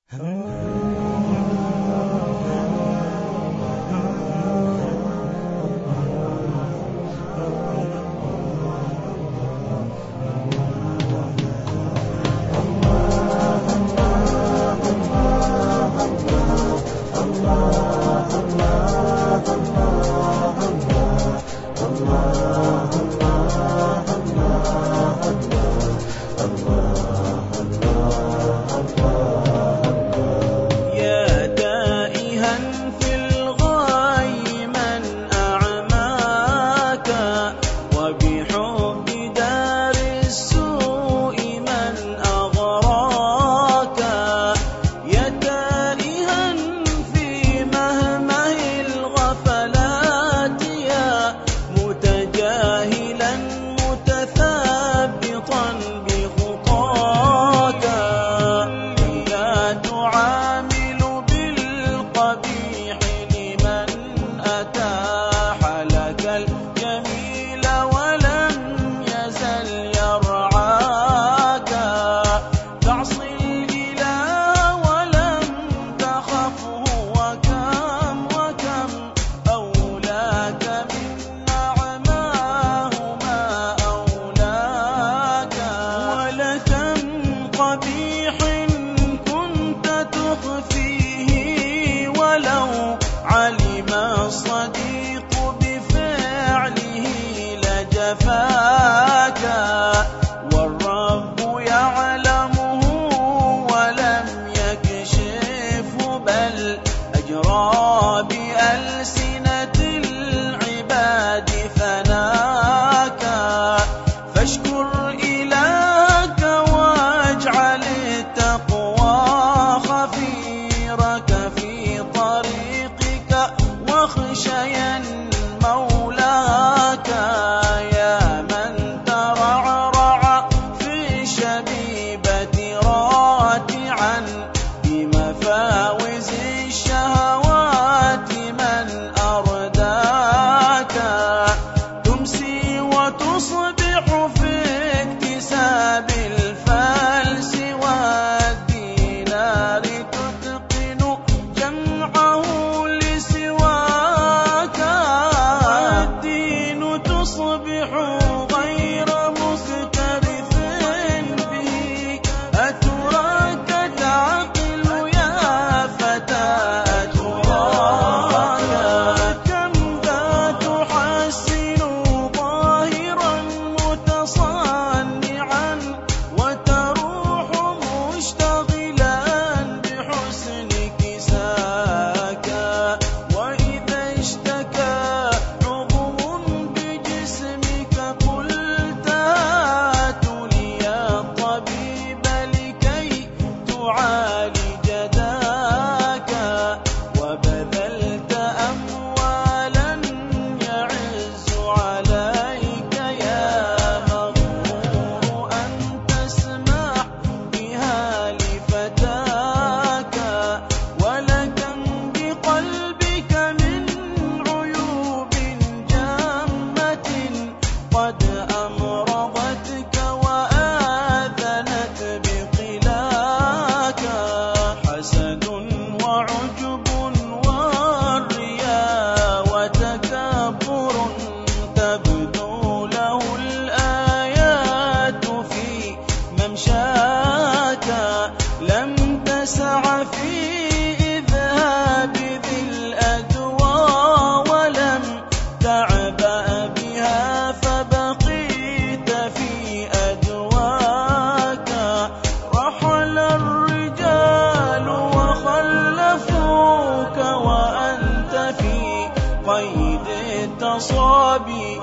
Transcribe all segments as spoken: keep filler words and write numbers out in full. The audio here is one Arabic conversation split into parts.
التصابي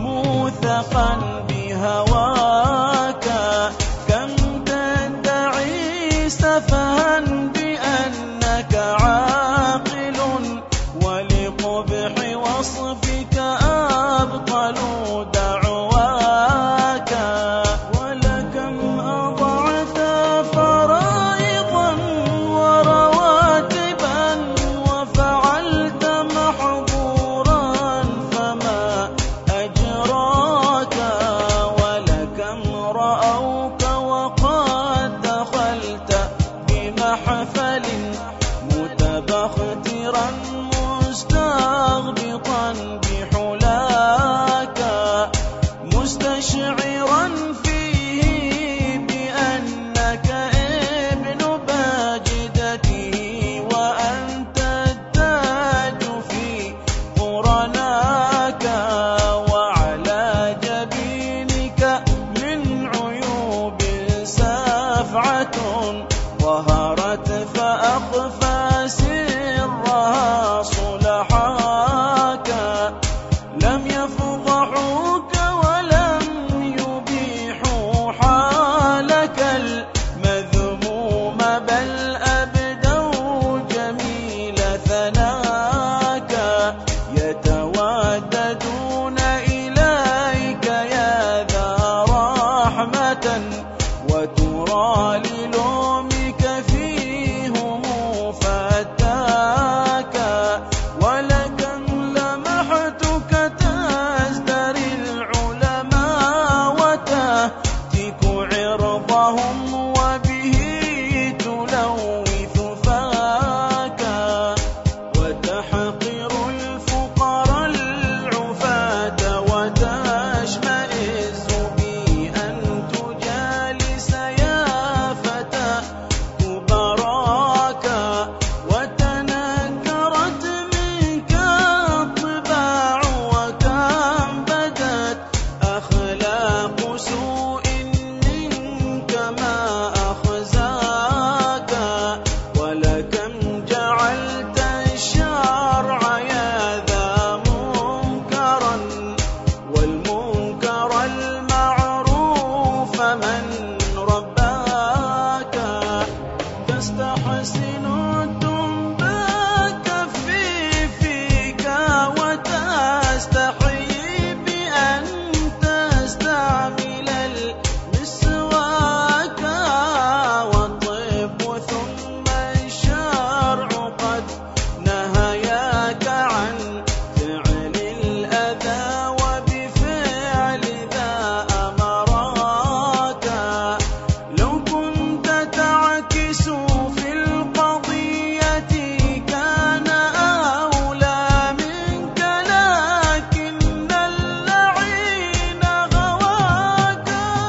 موثقا بهواك، كم تدعي سفها بأنك عاقل، ولقبح وصفك أبطل دعواك. ولكم أضعت فرائضا ورواتبا، وفعلت محظورا فما أجراك. ولكم رأوك وقد دخلت بمحفل ظهرت فأخفى سرها صلحاك، لم يفضحوك ولم يبيحوا حالك المذموم، بل أبدوا جميل ثناك، يتوددون إليك يا ذا رحمة، وترى للومك فيهم فتاك، ولكم لمحتك تزدري العلماء وتهتك عرضهم، وبه تلوث فاك، وتحقر الفقراء العفاة، وتشمئز بأن تجالس يا فتى كبراك، وتنكرت منك الطباع، وكم بدت أخلاق سوء منك ما أخزاك، ولكم جعلت الشرع يا ذا منكرا، والمنكر المعروف من رباك، تستحسن الدنباك في فيك، وتستحي بأن تستعمل المسواك، والطب ثم الشرع قد نهياك عن فعل الأذى، وبفعل ذا أمراك، لو كنت تعكس في القضية كان أولى منك، لكن اللعين غواك.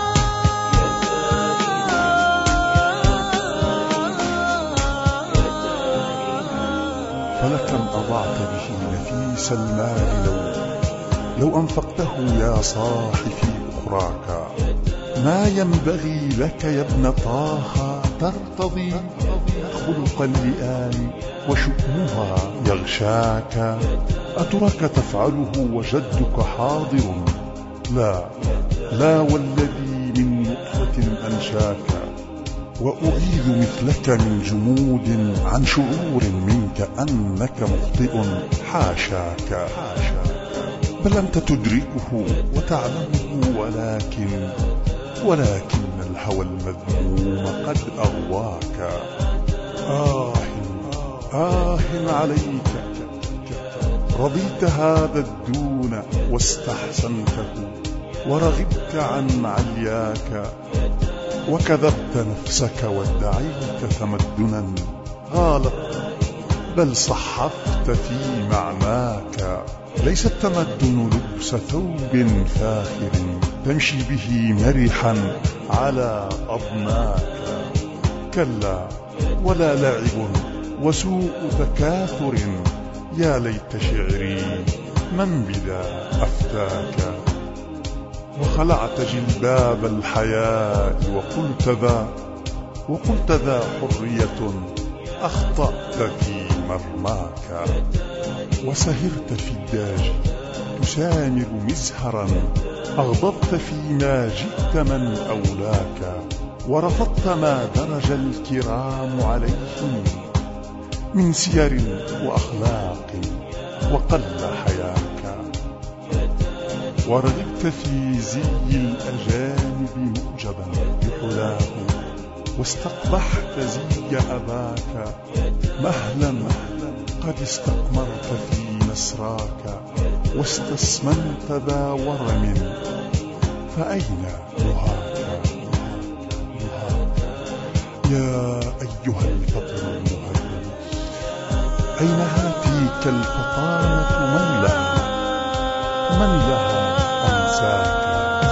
فلكم أضعت به نفيس المال لو لو أنفقته يا صاح في أخراك، ما ينبغي لك يا ابن طه ترتضي خلق اللئام وشؤمها يغشاك، أترك تفعله وجدك حاضر؟ لا لا والذي من نطفة أنشاك، وأغيظ مثلك من جمود عن شعور منك أنك مخطئ حاشاك، بل أنت تدركه وتعلمه، ولكن ولكن الهوى المذموم قد أغواك. آه آه عليك، رضيت هذا الدون واستحسنته، ورغبت عن علياك، وكذبت نفسك وادعيت تمدنا، غالطت بل صحفت في معناك، ليس التمدن لبس ثوب فاخر تمشي به مرحا على أضناك، كلا ولا لعب وسوء تكاثر، يا ليت شعري من بدا أفتاك، وخلعت جلباب الحياء وقلت ذا وقلت ذا حرية، أخطأت في مرماك، وسهرت في الداج تسامر مزهرا، أغضبت فيما جئت من أولاك، ورفضت ما درج الكرام عليه من سير وأخلاق، وقل حياك، ورغبت في زي الأجانب مؤجبا بحلاه، واستقبحت زي أباك، مهلا قد استقمرت في مسراك، واستسمنت ذا ورم، فأين نهاك؟ يا أيها الفطن المهذب، أين هاتيك الفطانة من لها من لها أنساك؟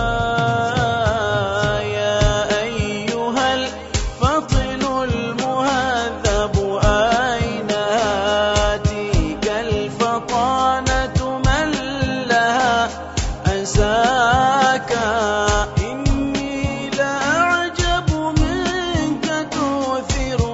يا أيها الفطن المهذب، أين هاتيك الفطانة من لها أنساك؟ إني لأعجب منك تؤثر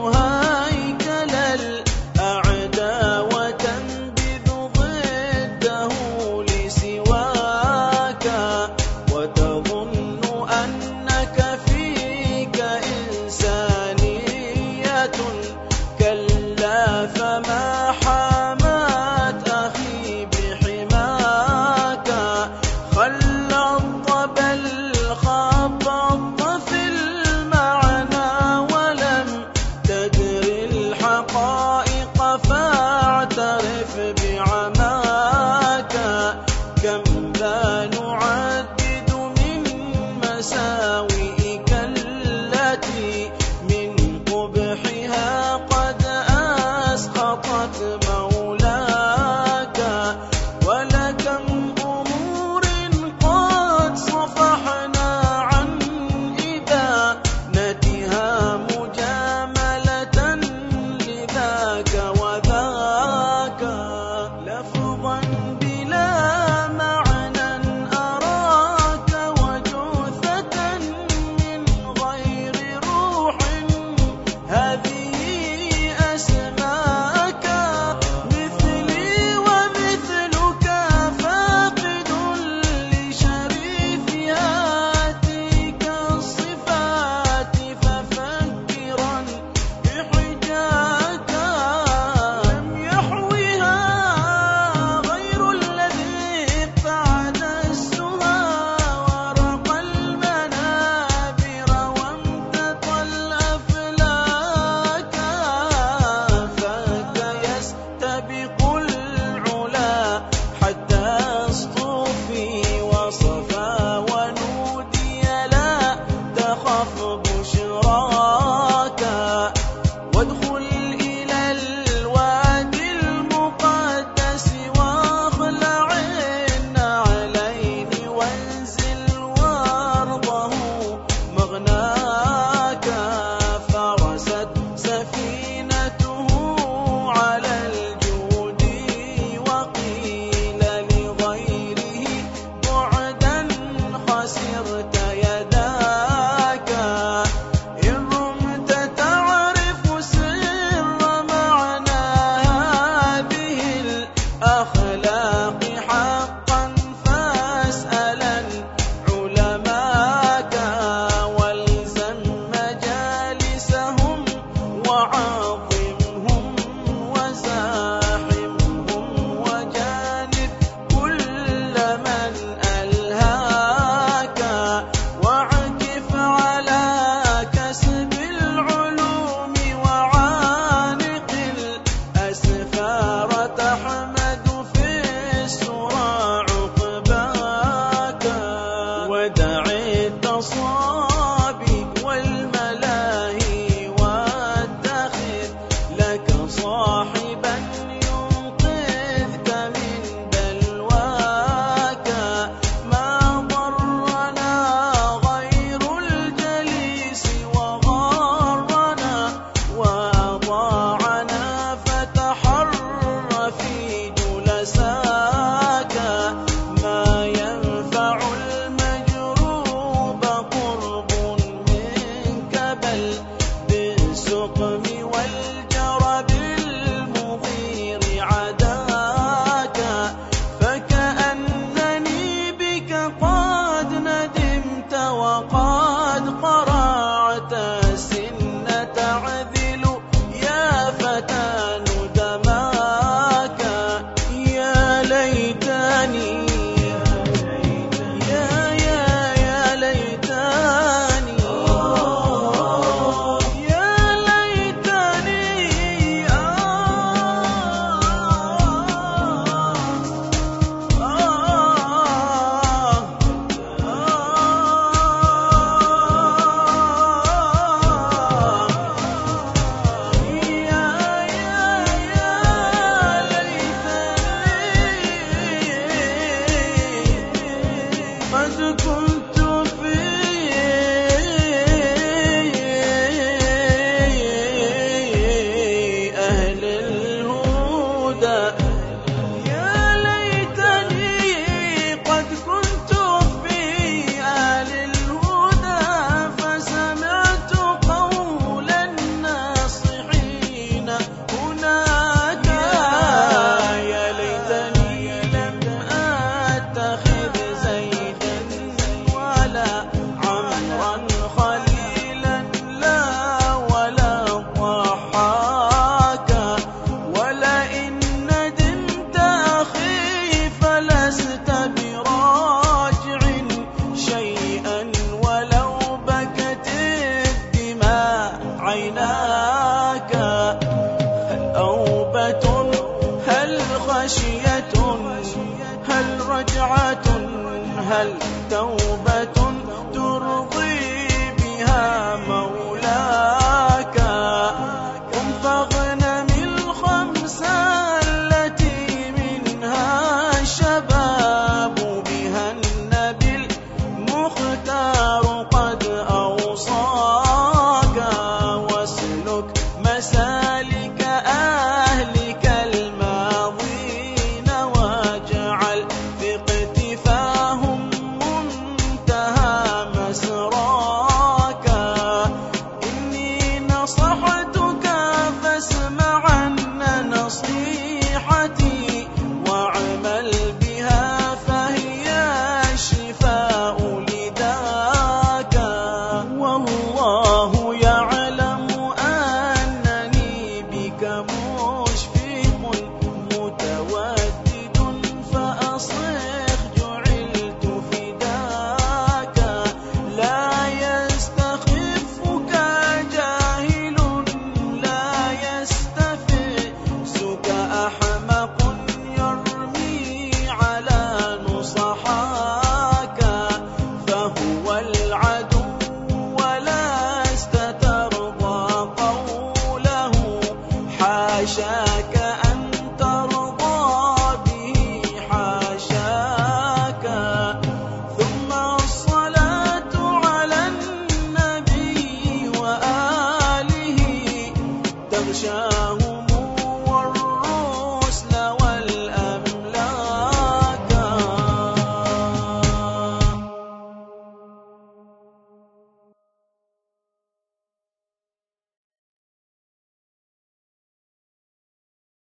ذلة كلا فما حمات أخي بحماك خلط بل خبطت في المعنى ولم تدر الحقائق فاعترف بعماك كم ذا نعدد من مساوئك التي من قبحها قد أسقطت مولاك ولكم أمور قد صفحنا عن إدانتها مجاملة لذاك وذاك لفظا بلا معنى أراك وجثة من غير روح هذه أسماك مثلي ومثلك فاقد لشريفها تلك الصفات ففكرا بحجاك لم يحوها غير الذي ابتعد السها ورق المنابر وامتطى الأفلاك فك يستبق العلا حتى اصطفي وصفا ونودي لا تخف بشراك وادخل إلى الوادي المقدس واخلع النعلين وانزل وارضه مغناك فرست سفينته على الجود وقيل لغيره بعدا خسرت يداك إن رمت تعرف سر معنى هذه الأخلاق حقا فاسألا علماك والزم مجالسهم وعظمهم وزاحمهم وجانب كل من ألهاك واعكف على كسب العلوم وعانق الأسفار تحمد في السرى عقباك ودع التصابي والملاهي واتخذ لك صاحبا ينقذك من بلواك ما ضرنا غير الجليس وغارنا وأضاعنا فتحر في جلساك ما ينفع المجروب قرب منك بل بالسقم والجرب المضير عداك فكأنني بك قد ندمت وقد قرعت السن تعذل يا فتى ندماك يا ليتني يا يا يا ليتني يا ليتني ماشية هل رجعة هل توبة ترضي بها مولاك قم فاغنم الخمس التي منها الشباب بها النبي المختار قد أوصاك واسلك مسالك أهلك الماضين واجعل في اقتفاهم منتهى مسراك إني نصحتك فاسمعن نصيحتي واعمل بها فهي الشفاء لذاك والله يعلم أنني بك مشفق متودد فأصغ جعلت فداك لا يستخفك جاهل لا يستفزك أحمق يرمي على نصحاك فهو العدو ولست ترضى قوله حاشاك أن ترضى به حاشاك ثم الصلاة على النبي وآله تغشاه